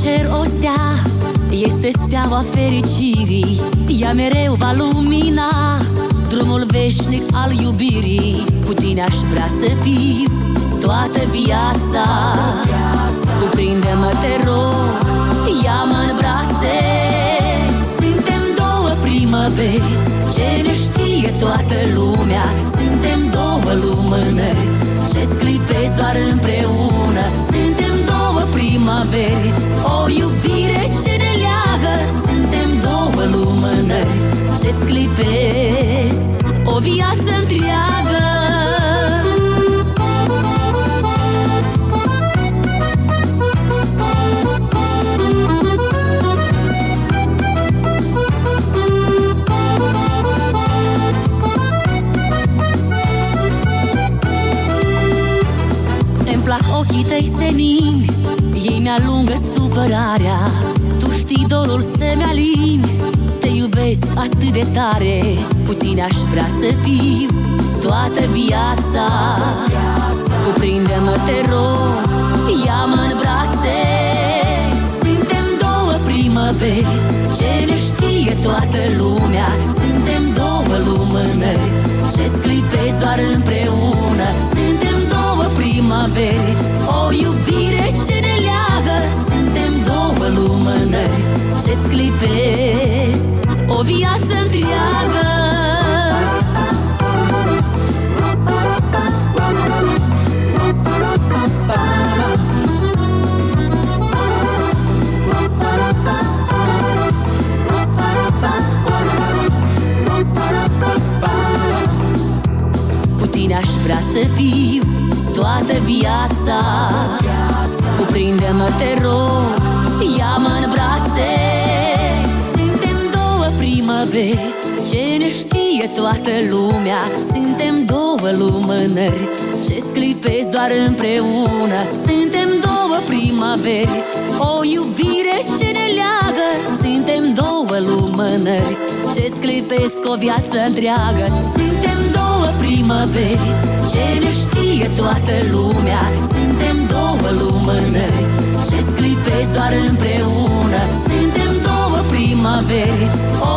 cer o stea, este steaua fericirii. Ea mereu va lumina drumul veșnic al iubirii. Cu tine aș vrea să fiu toată viața. Cuprinde-mă, te rog, ia-mă în brațe. Suntem două primăveri, ce ne știe toată lumea. Suntem două lumânări, ce sclipesc doar împreună. Suntem două primăveri, o iubire ce ne leagă. Suntem două lumânări, ce sclipesc o viață întreagă. Îmi plac ochii tăi senini, ei mi-alungă supărarea. Tu știi dorul să-mi alini, te iubesc atât de tare. Cu tine aș vrea să fiu toată viața. Cuprinde-mă, te rog, ia-mă în brațe. Suntem două primăveri, ce ne știe toată lumea. Suntem două lumânări, ce sclipesc doar împreună. Suntem două primăveri, o iubire ce ne leagă. Suntem două lumânări, ce sclipesc o viață întreagă. Cu tine aș vrea să fiu toată viața. Cuprinde-mă, te rog, ia-mă în brațe. Suntem două primăveri, ce ne știe toată lumea. Suntem două lumânări, ce sclipesc doar împreună. Suntem două primăveri, o iubire ce ne leagă. Suntem două lumânări, ce sclipesc o viață întreagă. Suntem două primăveri, ce ne știe toată lumea. Suntem două lumânări, ce sclipesc doar împreună. Suntem două primăveri, o